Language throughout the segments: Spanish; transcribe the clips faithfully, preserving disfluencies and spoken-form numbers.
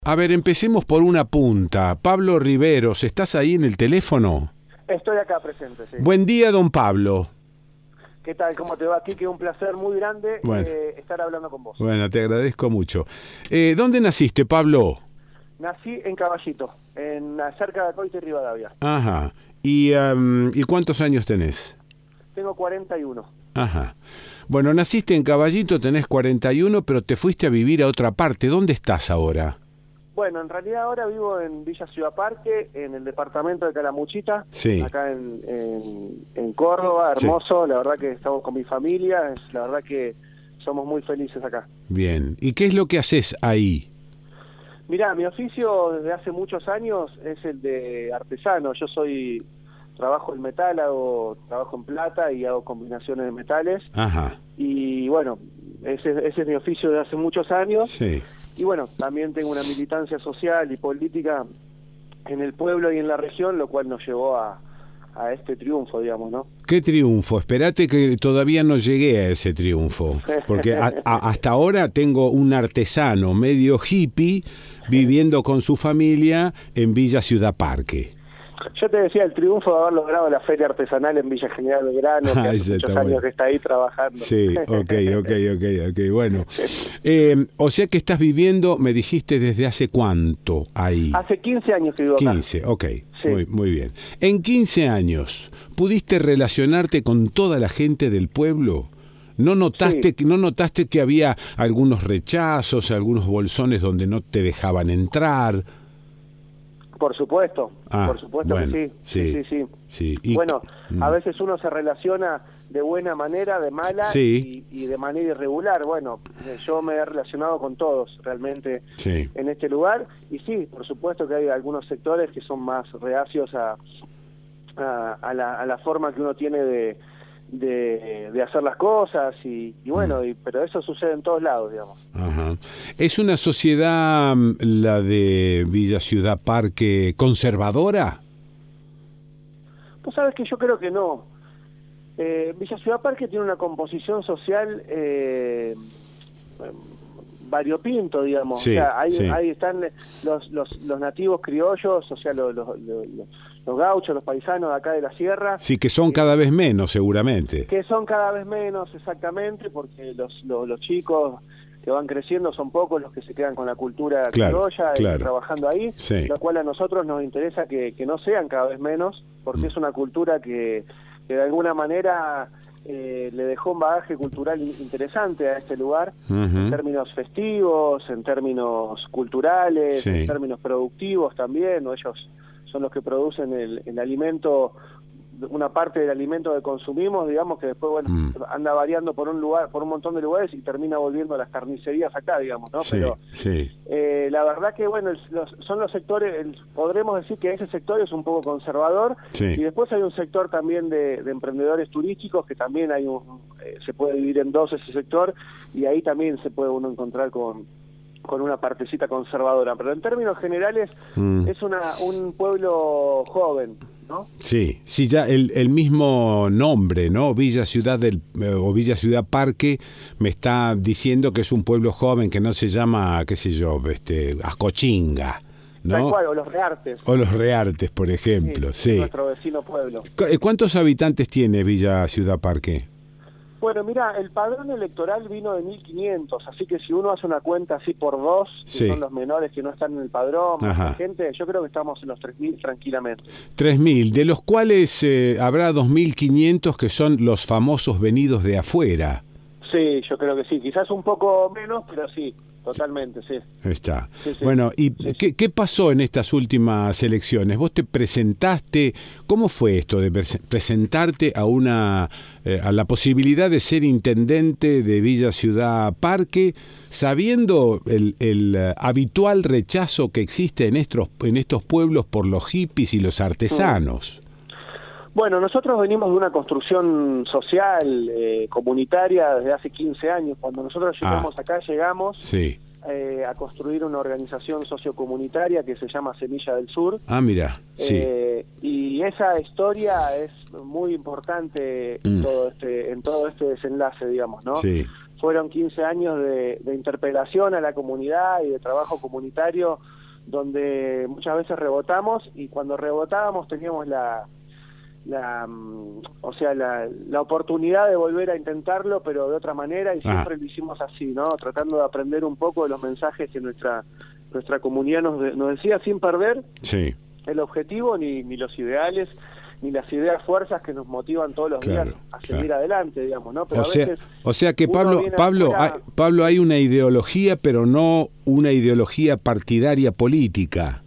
A ver, empecemos por una punta. Pablo Riveros, ¿estás ahí en el teléfono? Estoy acá presente, sí. Buen día, don Pablo. ¿Qué tal? ¿Cómo te va, Quique? Un placer muy grande Bueno. eh, estar hablando con vos. Bueno, te agradezco mucho. Eh, ¿Dónde naciste, Pablo? Nací en Caballito, en cerca de Coite y Rivadavia. Ajá. ¿Y, um, ¿Y cuántos años tenés? Tengo cuarenta y uno. Ajá. Bueno, naciste en Caballito, tenés cuarenta y uno, pero te fuiste a vivir a otra parte. ¿Dónde estás ahora? Bueno, en realidad ahora vivo en Villa Ciudad Parque, en el departamento de Calamuchita, Sí. acá en, en, en Córdoba, hermoso. Sí. La verdad que estamos con mi familia, es, la verdad que somos muy felices acá. Bien. ¿Y qué es lo que haces ahí? Mirá, mi oficio desde hace muchos años es el de artesano. Yo soy, trabajo en metal, hago trabajo en plata y hago combinaciones de metales. Ajá. Y bueno, ese, ese es mi oficio desde hace muchos años. Sí. Y bueno, también tengo una militancia social y política en el pueblo y en la región, lo cual nos llevó a, a este triunfo, digamos, ¿no? ¿Qué triunfo? Esperate que todavía no llegué a ese triunfo, porque a, a, hasta ahora tengo un artesano medio hippie viviendo con su familia en Villa Ciudad Parque. Yo te decía el triunfo de haber logrado la feria artesanal en Villa General Belgrano, que Ah, hace muchos años bueno. que está ahí trabajando. Sí, ok, ok, ok, ok, bueno. Eh, o sea que estás viviendo, me dijiste, ¿desde hace cuánto ahí? Hace quince años que vivo acá. quince, ok, sí. muy, muy bien. En quince años, ¿pudiste relacionarte con toda la gente del pueblo? ¿No notaste, sí. ¿No notaste que había algunos rechazos, algunos bolsones donde no te dejaban entrar? Por supuesto, ah, por supuesto bueno, que sí, sí, sí. sí. sí. Y, bueno, mm. a veces uno se relaciona de buena manera, de mala sí. y, y de manera irregular. Bueno, yo me he relacionado con todos realmente sí. en este lugar y sí, por supuesto que hay algunos sectores que son más reacios a, a, a, la, a la forma que uno tiene de, de, de hacer las cosas y, y bueno, mm. y, pero eso sucede en todos lados, digamos. Ajá. ¿Es una sociedad, la de Villa Ciudad Parque, conservadora? Pues sabes que yo creo que no. Eh, Villa Ciudad Parque tiene una composición social eh, variopinto, digamos. Sí, o sea, ahí, sí. ahí están los, los, los nativos criollos, o sea, los, los, los, los gauchos, los paisanos de acá de la sierra. Sí, que son eh, cada vez menos, seguramente. Que son cada vez menos, exactamente, porque los, los, los chicos que van creciendo son pocos los que se quedan con la cultura claro, criolla claro. y trabajando ahí, sí. lo cual a nosotros nos interesa que, que no sean cada vez menos, porque mm. es una cultura que, que de alguna manera eh, le dejó un bagaje cultural interesante a este lugar, uh-huh. en términos festivos, en términos culturales, sí. en términos productivos también, ¿no? Ellos son los que producen el, el alimento, una parte del alimento que consumimos, digamos, que después, bueno, mm. anda variando por un lugar, por un montón de lugares y termina volviendo a las carnicerías acá, digamos, ¿no? Sí, Pero sí. Eh, la verdad que, bueno, el, los, son los sectores, el, podremos decir que ese sector es un poco conservador, sí. y después hay un sector también de, de emprendedores turísticos, que también hay un, eh, se puede dividir en dos ese sector, y ahí también se puede uno encontrar con con una partecita conservadora, pero en términos generales mm. es una un pueblo joven, ¿no? Sí, sí, ya el, el mismo nombre, ¿no? Villa Ciudad del eh, o Villa Ciudad Parque me está diciendo que es un pueblo joven, que no se llama, qué sé yo, este Ascochinga, ¿no? Tal cual, o los Reartes. O los Reartes, por ejemplo, sí. sí. Nuestro vecino pueblo. ¿Cuántos habitantes tiene Villa Ciudad Parque? Bueno, mira, el padrón electoral vino de mil quinientos, así que si uno hace una cuenta así por dos, que sí. son los menores que no están en el padrón, la gente, yo creo que estamos en los tres mil tranquilamente. tres mil, de los cuales eh, habrá dos mil quinientos que son los famosos venidos de afuera. Sí, yo creo que sí, quizás un poco menos, pero sí. Totalmente, sí. Está. Sí, sí. Bueno, ¿y sí, ¿qué, sí. qué pasó en estas últimas elecciones? ¿Vos te presentaste? ¿Cómo fue esto de presentarte a una eh, a la posibilidad de ser intendente de Villa Ciudad Parque, sabiendo el, el uh, habitual rechazo que existe en estos, en estos pueblos por los hippies y los artesanos? Mm. Bueno, nosotros venimos de una construcción social, eh, comunitaria, desde hace quince años. Cuando nosotros llegamos ah, acá, llegamos sí. eh, a construir una organización sociocomunitaria que se llama Semilla del Sur. Ah, mira, sí. Eh, y esa historia es muy importante mm. en, todo este, en todo este desenlace, digamos, ¿no? Sí. fueron quince años de, de interpelación a la comunidad y de trabajo comunitario, donde muchas veces rebotamos, y cuando rebotábamos teníamos la, la o sea, la, la oportunidad de volver a intentarlo, pero de otra manera, y siempre ah. lo hicimos así, ¿no? Tratando de aprender un poco de los mensajes que nuestra, nuestra comunidad nos, nos decía, sin perder sí. el objetivo ni, ni los ideales, ni las ideas fuerzas que nos motivan todos los claro, días a seguir claro. adelante, digamos, ¿no? Pero o, a sea, veces o sea que Pablo, Pablo, afuera... hay, Pablo, hay una ideología, pero no una ideología partidaria política.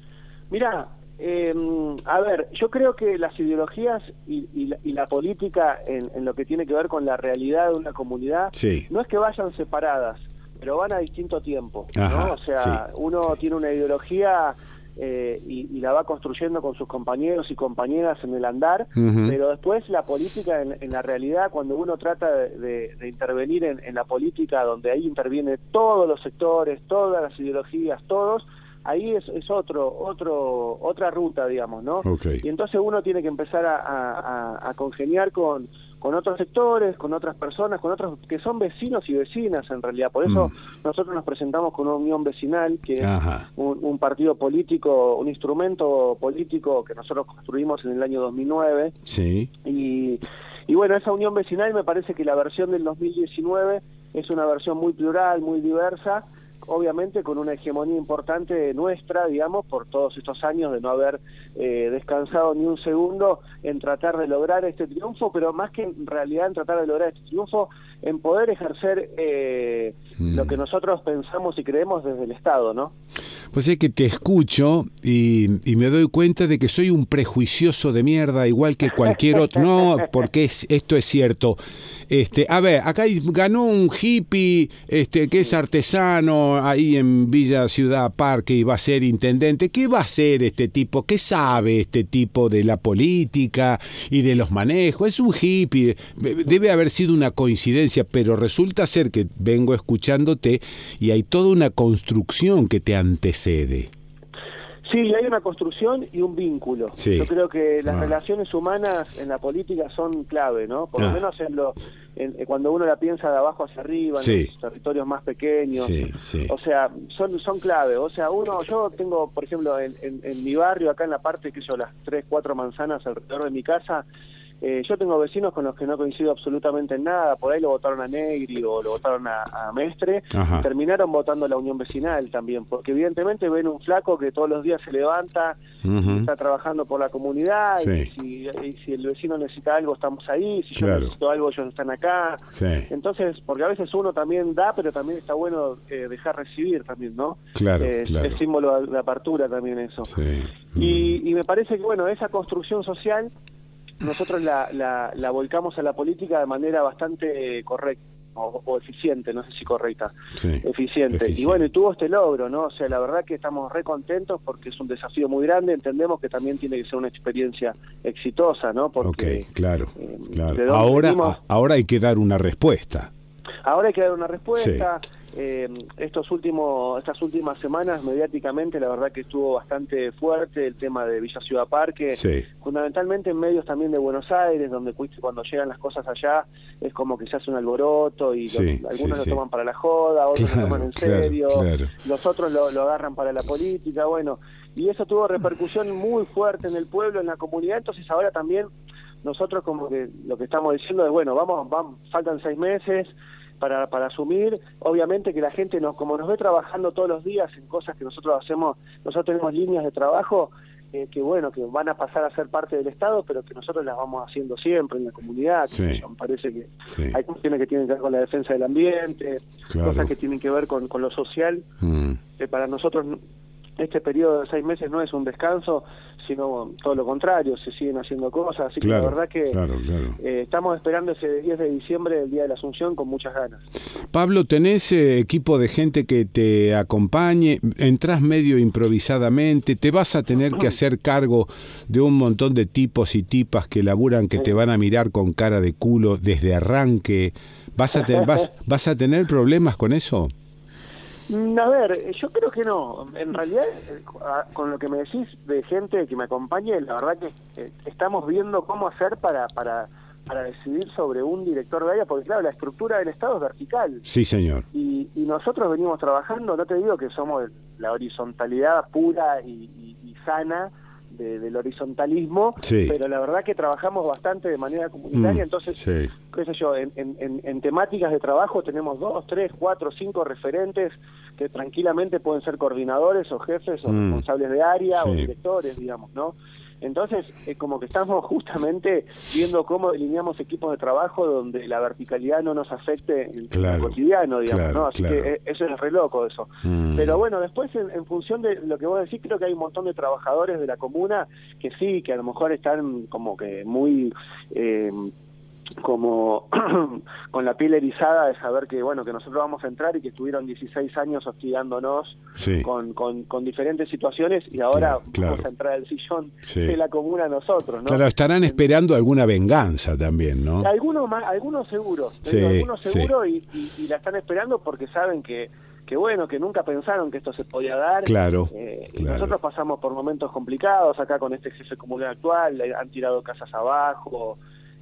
Mirá, eh, a ver, yo creo que las ideologías y, y, la, y la política en, en lo que tiene que ver con la realidad de una comunidad, sí. no es que vayan separadas, pero van a distinto tiempo, Ajá, ¿no? O sea, sí. uno sí. tiene una ideología... Eh, y, y la va construyendo con sus compañeros y compañeras en el andar, uh-huh. pero después la política en, en la realidad, cuando uno trata de, de, de intervenir en, en la política, donde ahí interviene todos los sectores, todas las ideologías, todos, ahí es, es otro, otro, otra ruta, digamos, ¿no? Okay. Y entonces uno tiene que empezar a, a, a congeniar con, con otros sectores, con otras personas, con otros que son vecinos y vecinas en realidad. Por eso mm. nosotros nos presentamos con una unión vecinal, que Ajá. es un, un partido político, un instrumento político que nosotros construimos en el año dos mil nueve. Sí. Y, y bueno, esa unión vecinal me parece que la versión del dos mil diecinueve es una versión muy plural, muy diversa, obviamente con una hegemonía importante nuestra, digamos, por todos estos años de no haber eh, descansado ni un segundo en tratar de lograr este triunfo, pero más que en realidad en tratar de lograr este triunfo, en poder ejercer eh, mm. lo que nosotros pensamos y creemos desde el Estado, ¿no? Pues es que te escucho y, y me doy cuenta de que soy un prejuicioso de mierda, igual que cualquier otro. No, porque es, esto es cierto. Este, a ver, acá ganó un hippie este, que es artesano ahí en Villa Ciudad Parque y va a ser intendente. ¿Qué va a hacer este tipo? ¿Qué sabe este tipo de la política y de los manejos? Es un hippie. Debe haber sido una coincidencia, pero resulta ser que vengo escuchándote y hay toda una construcción que te antecede. Sí, hay una construcción y un vínculo. Sí. Yo creo que las ah. relaciones humanas en la política son clave, ¿no? Por ah. lo menos en lo, en, cuando uno la piensa de abajo hacia arriba, en sí. los territorios más pequeños. Sí, sí. O sea, son son clave. O sea, uno, yo tengo, por ejemplo, en, en, en mi barrio, acá en la parte, que yo, las tres, cuatro manzanas alrededor de mi casa, Eh, yo tengo vecinos con los que no coincido absolutamente en nada. Por ahí lo votaron a Negri o lo votaron a, a Mestre. Ajá. Terminaron votando a la Unión Vecinal también, porque evidentemente ven un flaco que todos los días se levanta, uh-huh. está trabajando por la comunidad, sí. y, si, y si el vecino necesita algo estamos ahí, si yo claro. necesito algo ellos están acá. Sí. Entonces, porque a veces uno también da, pero también está bueno eh, dejar recibir también, ¿no? Claro, eh, claro. Es símbolo de apertura también eso. Sí. Y, y me parece que, bueno, esa construcción social nosotros la, la, la volcamos a la política de manera bastante correcta o, o eficiente, no sé si correcta, sí, eficiente. eficiente. Y bueno, y tuvo este logro, ¿no? O sea, la verdad que estamos re contentos porque es un desafío muy grande, entendemos que también tiene que ser una experiencia exitosa, ¿no? Porque, ok, claro, eh, claro. Ahora, venimos, ahora hay que dar una respuesta. Ahora hay que dar una respuesta. Sí. Eh, estos últimos, estas últimas semanas mediáticamente la verdad que estuvo bastante fuerte el tema de Villa Ciudad Parque, sí. fundamentalmente en medios también de Buenos Aires, donde cuando llegan las cosas allá es como que se hace un alboroto y sí, los, algunos sí, lo toman sí. para la joda, otros claro, lo toman en serio, claro, claro. los otros lo, lo agarran para la política, bueno, y eso tuvo repercusión muy fuerte en el pueblo, en la comunidad. Entonces ahora también nosotros como que lo que estamos diciendo es, bueno, vamos, vamos faltan seis meses para para asumir, obviamente que la gente nos como nos ve trabajando todos los días en cosas que nosotros hacemos, nosotros tenemos líneas de trabajo eh, que bueno, que van a pasar a ser parte del Estado, pero que nosotros las vamos haciendo siempre en la comunidad, sí. que me parece que sí. hay cuestiones que tienen que ver con la defensa del ambiente, claro. cosas que tienen que ver con, con lo social, mm. que para nosotros este periodo de seis meses no es un descanso, sino todo lo contrario, se siguen haciendo cosas, así claro, que la verdad que claro, claro. Eh, estamos esperando ese diez de diciembre, el Día de la Asunción, con muchas ganas. Pablo, ¿tenés eh, equipo de gente que te acompañe? ¿Entrás medio improvisadamente? ¿Te vas a tener que hacer cargo de un montón de tipos y tipas que laburan, que sí. te van a mirar con cara de culo desde arranque? ¿Vas a, te, vas, ¿Vas a tener problemas con eso? A ver, yo creo que no. En realidad, con lo que me decís de gente que me acompañe, la verdad que eh, estamos viendo cómo hacer para para para decidir sobre un director de área, porque claro, la estructura del Estado es vertical. Sí, señor. Y, y nosotros venimos trabajando, no te digo que somos la horizontalidad pura y, y, y sana de, del horizontalismo, sí. pero la verdad que trabajamos bastante de manera comunitaria, mm, entonces, sí. qué sé yo, en, en, en temáticas de trabajo tenemos dos, tres, cuatro, cinco referentes que tranquilamente pueden ser coordinadores o jefes o mm, responsables de área sí. o directores, digamos, ¿no? Entonces, eh, como que estamos justamente viendo cómo delineamos equipos de trabajo donde la verticalidad no nos afecte en claro, el cotidiano, digamos, claro, ¿no? Así claro. que eh, eso es re loco, eso. Mm. Pero bueno, después, en, en función de lo que vos decís, creo que hay un montón de trabajadores de la comuna que sí, que a lo mejor están como que muy... Eh, como con la piel erizada de saber que bueno que nosotros vamos a entrar y que estuvieron dieciséis años hostigándonos sí. con, con, con diferentes situaciones y ahora claro, claro. vamos a entrar al sillón sí. de la comuna nosotros, ¿no? Claro, estarán esperando alguna venganza también, ¿no? Algunos más, algunos seguro, sí, digo, algunos seguro sí. y, y, y la están esperando porque saben que que bueno, que nunca pensaron que esto se podía dar. Claro, eh, y claro. nosotros pasamos por momentos complicados acá con este jefe comunal actual, han tirado casas abajo.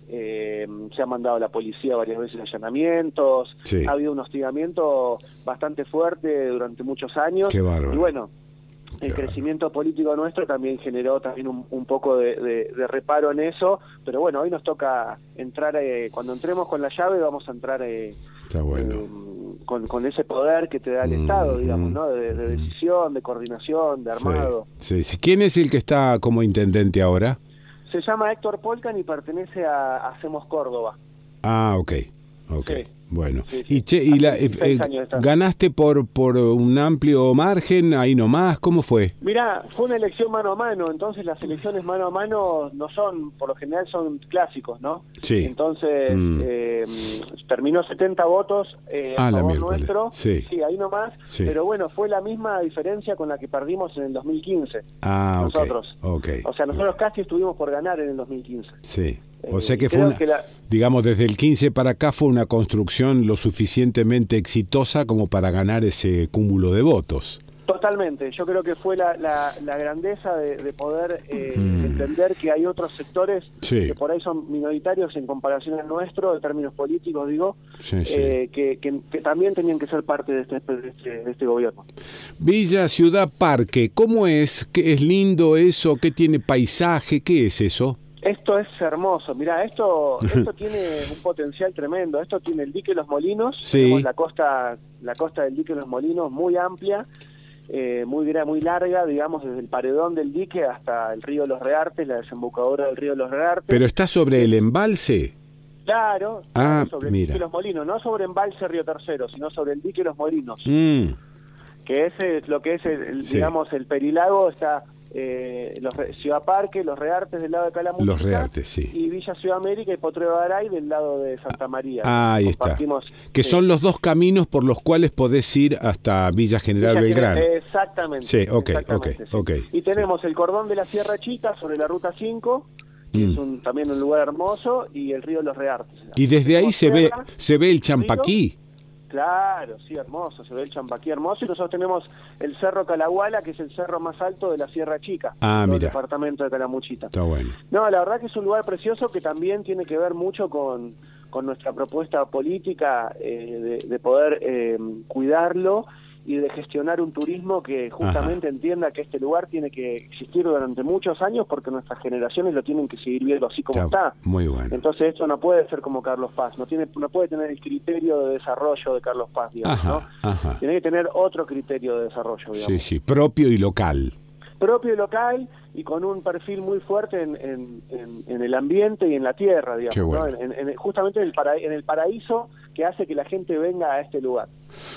Eh, se ha mandado a la policía varias veces allanamientos, sí. ha habido un hostigamiento bastante fuerte durante muchos años. Qué bárbaro. Y bueno, Qué el bárbaro. Crecimiento político nuestro también generó también un, un poco de, de, de reparo en eso, pero bueno, hoy nos toca entrar, eh, cuando entremos con la llave vamos a entrar eh, Está bueno. eh, con, con ese poder que te da el mm, Estado, digamos, ¿no? De, de decisión, de coordinación, de armado. Sí, sí. ¿Quién es el que está como intendente ahora? Se llama Héctor Polcan y pertenece a Hacemos Córdoba. Ah, ok, ok, sí. Bueno. Sí, sí. Y, che, y la, eh, eh, ¿ganaste por por un amplio margen, ahí nomás? ¿Cómo fue? Mirá, fue una elección mano a mano, entonces las elecciones mano a mano no son, por lo general son clásicos, ¿no? Sí. Entonces, mm. eh, terminó setenta votos eh, ah, a favor la nuestro. Sí. Sí, ahí nomás. Sí. Pero bueno, fue la misma diferencia con la que perdimos en el dos mil quince. Ah, nosotros. Okay, okay, o sea, nosotros okay. casi estuvimos por ganar en el dos mil quince. Sí. O sea que fue una, que la... digamos, desde el quince para acá fue una construcción lo suficientemente exitosa como para ganar ese cúmulo de votos. Totalmente, yo creo que fue la, la, la grandeza de, de poder eh, mm. entender que hay otros sectores sí. que por ahí son minoritarios en comparación al nuestro, en términos políticos, digo, sí, sí. Eh, que, que, que también tenían que ser parte de este, de este, de este gobierno. Villa Ciudad Parque, ¿cómo es? ¿Qué es lindo eso? ¿Qué tiene paisaje? ¿Qué es eso? Esto es hermoso, mirá, esto esto tiene un potencial tremendo, esto tiene el dique Los Molinos, sí. tenemos la costa la costa del dique Los Molinos muy amplia, eh, muy muy larga, digamos, desde el paredón del dique hasta el río Los Reartes, la desembocadura del río Los Reartes. ¿Pero está sobre el embalse? Claro, ah, sobre mira. el dique Los Molinos, no sobre embalse Río Tercero, sino sobre el dique Los Molinos, mm. que ese es lo que es, el, sí. digamos, el Perilago está... Eh, los Ciudad Parque, Los Reartes del lado de Calamuchita, Los Reartes, sí. y Villa Ciudad América y Potrero de Garay del lado de Santa María. Ah, ahí está. Que sí. son los dos caminos por los cuales podés ir hasta Villa General Villa Belgrano. General, exactamente. Sí, ok, exactamente, ok, sí. ok. Y tenemos sí. el cordón de la Sierra Chica sobre la Ruta cinco, que mm. es un, también un lugar hermoso, y el río Los Reartes. Y desde ahí se ve, se ve el Champaquí. Claro, sí, hermoso, se ve el Champaquí hermoso, y nosotros tenemos el Cerro Calahuala, que es el cerro más alto de la Sierra Chica, ah, del mira. departamento de Calamuchita. Está bueno. No, la verdad que es un lugar precioso que también tiene que ver mucho con, con nuestra propuesta política eh, de, de poder eh, cuidarlo y de gestionar un turismo que justamente Ajá. entienda que este lugar tiene que existir durante muchos años porque nuestras generaciones lo tienen que seguir viendo así como está. está. Muy bueno. Entonces esto no puede ser como Carlos Paz, no tiene no puede tener el criterio de desarrollo de Carlos Paz, digamos, Ajá, ¿no? Ajá. Tiene que tener otro criterio de desarrollo, digamos. Sí, sí, propio y local. Propio y local y con un perfil muy fuerte en, en, en, en el ambiente y en la tierra, digamos, Qué bueno. ¿no? en, en, justamente en el, para, en el paraíso que hace que la gente venga a este lugar.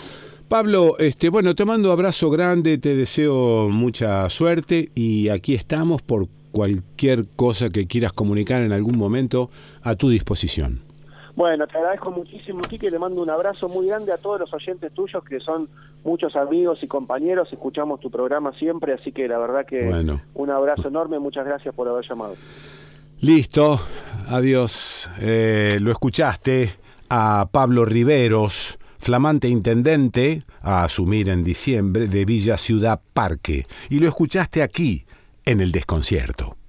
Pablo, este, bueno, te mando abrazo grande, te deseo mucha suerte y aquí estamos por cualquier cosa que quieras comunicar en algún momento a tu disposición. Bueno, te agradezco muchísimo, Quique, le mando un abrazo muy grande a todos los oyentes tuyos que son muchos amigos y compañeros, escuchamos tu programa siempre, así que la verdad que bueno. un abrazo enorme, muchas gracias por haber llamado. Listo, adiós. Eh, lo escuchaste a Pablo Riveros, flamante intendente a asumir en diciembre de Villa Ciudad Parque, y lo escuchaste aquí en El Desconcierto.